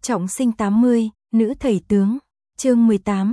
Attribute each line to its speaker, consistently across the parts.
Speaker 1: Trọng sinh 80, nữ thầy tướng. Chương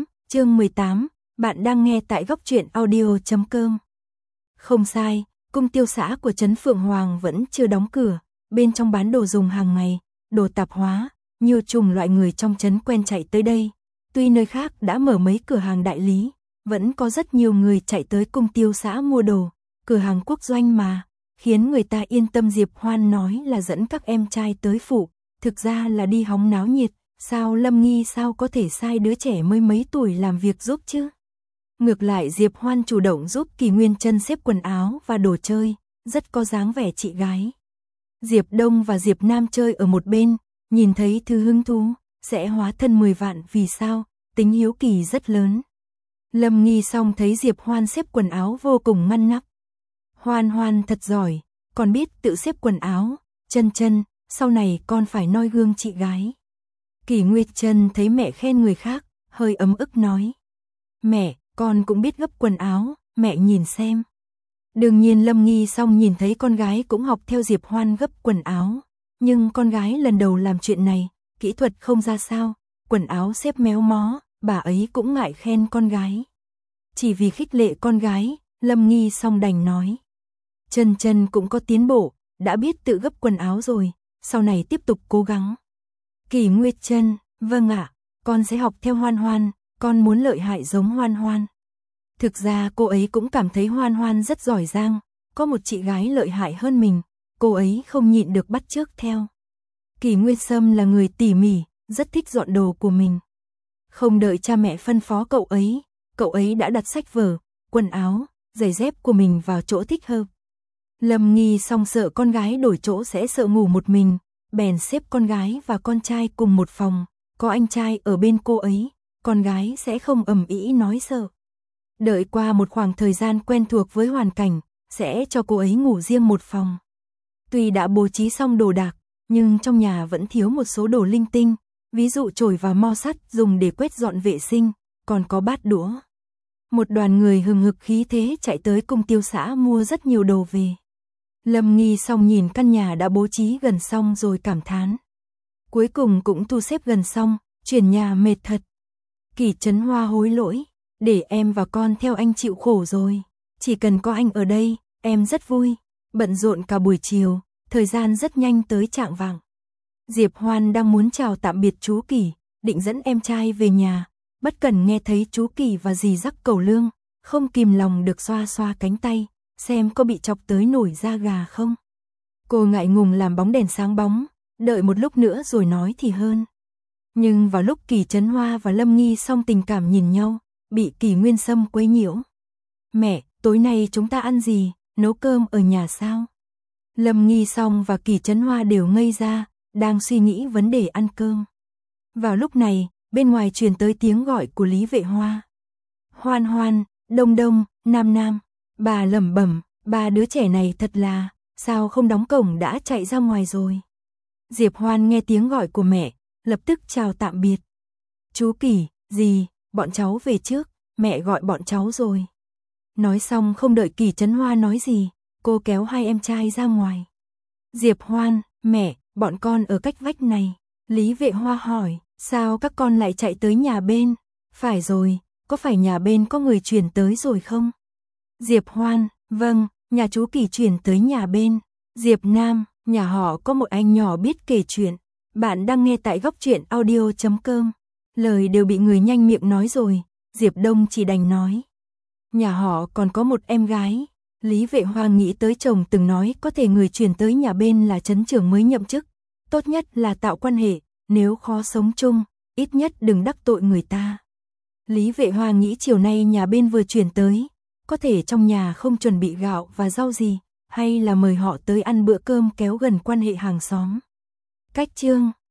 Speaker 1: 18, bạn đang nghe tại góc truyện audio.com. Không sai, cung tiêu xã của trấn Phượng Hoàng vẫn chưa đóng cửa, bên trong bán đồ dùng hàng ngày, đồ tạp hóa, nhiều chủng loại người trong trấn quen chạy tới đây. Tuy nơi khác đã mở mấy cửa hàng đại lý, vẫn có rất nhiều người chạy tới cung tiêu xã mua đồ, cửa hàng quốc doanh mà, khiến người ta yên tâm. Diệp Hoan nói là dẫn các em trai tới phụ, thực ra là đi hóng náo nhiệt, sao Lâm Nghi sao có thể sai đứa trẻ mới mấy tuổi làm việc giúp chứ? Ngược lại Diệp Hoan chủ động giúp Kỳ Nguyên Chân xếp quần áo và đồ chơi, rất có dáng vẻ chị gái. Diệp Đông và Diệp Nam chơi ở một bên, nhìn thấy thứ hứng thú, sẽ hóa thân 10 vạn vì sao, tính hiếu kỳ rất lớn. Lâm Nghi xong thấy Diệp Hoan xếp quần áo vô cùng ngăn nắp. Hoan Hoan thật giỏi, còn biết tự xếp quần áo, Chân Chân, sau này con phải noi gương chị gái. Kỳ Nguyệt Chân thấy mẹ khen người khác, hơi ấm ức nói. Mẹ, con cũng biết gấp quần áo, mẹ nhìn xem. Đương nhiên Lâm Nghi xong nhìn thấy con gái cũng học theo Diệp Hoan gấp quần áo. Nhưng con gái lần đầu làm chuyện này, kỹ thuật không ra sao, quần áo xếp méo mó, bà ấy cũng ngại khen con gái. Chỉ vì khích lệ con gái, Lâm Nghi xong đành nói. Chân Chân cũng có tiến bộ, đã biết tự gấp quần áo rồi, sau này tiếp tục cố gắng. Kỳ Nguyệt Chân, vâng ạ, con sẽ học theo Hoan Hoan, con muốn lợi hại giống Hoan Hoan. Thực ra cô ấy cũng cảm thấy Hoan Hoan rất giỏi giang, có một chị gái lợi hại hơn mình, cô ấy không nhịn được bắt chước theo. Kỳ Nguyệt Sâm là người tỉ mỉ, rất thích dọn đồ của mình. Không đợi cha mẹ phân phó cậu ấy đã đặt sách vở, quần áo, giày dép của mình vào chỗ thích hợp. Lâm Nghi xong sợ con gái đổi chỗ sẽ sợ ngủ một mình, bèn xếp con gái và con trai cùng một phòng, có anh trai ở bên cô ấy, con gái sẽ không ầm ĩ nói sợ. Đợi qua một khoảng thời gian quen thuộc với hoàn cảnh, sẽ cho cô ấy ngủ riêng một phòng. Tuy đã bố trí xong đồ đạc, nhưng trong nhà vẫn thiếu một số đồ linh tinh, ví dụ chổi và mo sắt dùng để quét dọn vệ sinh, còn có bát đũa. Một đoàn người hừng hực khí thế chạy tới cung tiêu xã mua rất nhiều đồ về. Lâm Nghi xong nhìn căn nhà đã bố trí gần xong rồi cảm thán. Cuối cùng cũng thu xếp gần xong, chuyển nhà mệt thật. Kỳ Trấn Hoa hối lỗi, để em và con theo anh chịu khổ rồi. Chỉ cần có anh ở đây, em rất vui. Bận rộn cả buổi chiều, thời gian rất nhanh tới chạng vạng. Diệp Hoan đang muốn chào tạm biệt chú Kỳ, định dẫn em trai về nhà. Bất cần nghe thấy chú Kỳ và dì rắc cẩu lương, không kìm lòng được xoa xoa cánh tay, xem có bị chọc tới nổi da gà không. Cô ngại ngùng làm bóng đèn sáng bóng, đợi một lúc nữa rồi nói thì hơn. Nhưng vào lúc Kỳ Trấn Hoa và Lâm Nghi xong tình cảm nhìn nhau, bị Kỳ Nguyên Sâm quấy nhiễu. Mẹ, tối nay chúng ta ăn gì, nấu cơm ở nhà sao? Lâm Nghi xong và Kỳ Trấn Hoa đều ngây ra, đang suy nghĩ vấn đề ăn cơm. Vào lúc này, bên ngoài truyền tới tiếng gọi của Lý Vệ Hoa. Hoan Hoan, Đông Đông, Nam Nam, bà lẩm bẩm, ba đứa trẻ này thật là, sao không đóng cổng đã chạy ra ngoài rồi. Diệp Hoan nghe tiếng gọi của mẹ, lập tức chào tạm biệt. Chú Kỳ, dì, bọn cháu về trước, mẹ gọi bọn cháu rồi. Nói xong không đợi Kỳ Trấn Hoa nói gì, cô kéo hai em trai ra ngoài. Diệp Hoan, mẹ, bọn con ở cách vách này. Lý Vệ Hoa hỏi, sao các con lại chạy tới nhà bên? Phải rồi, có phải nhà bên có người chuyển tới rồi không? Diệp Hoan, vâng, nhà chú Kỳ chuyển tới nhà bên. Diệp Nam, nhà họ có một anh nhỏ biết kể chuyện. Bạn đang nghe tại góc truyện audio.com. Lời đều bị người nhanh miệng nói rồi, Diệp Đông chỉ đành nói. Nhà họ còn có một em gái. Lý Vệ Hoa nghĩ tới chồng từng nói có thể người chuyển tới nhà bên là trấn trưởng mới nhậm chức. Tốt nhất là tạo quan hệ, nếu khó sống chung, ít nhất đừng đắc tội người ta. Lý Vệ Hoa nghĩ chiều nay nhà bên vừa chuyển tới, có thể trong nhà không chuẩn bị gạo và rau gì, hay là mời họ tới ăn bữa cơm kéo gần quan hệ hàng xóm. Cách chương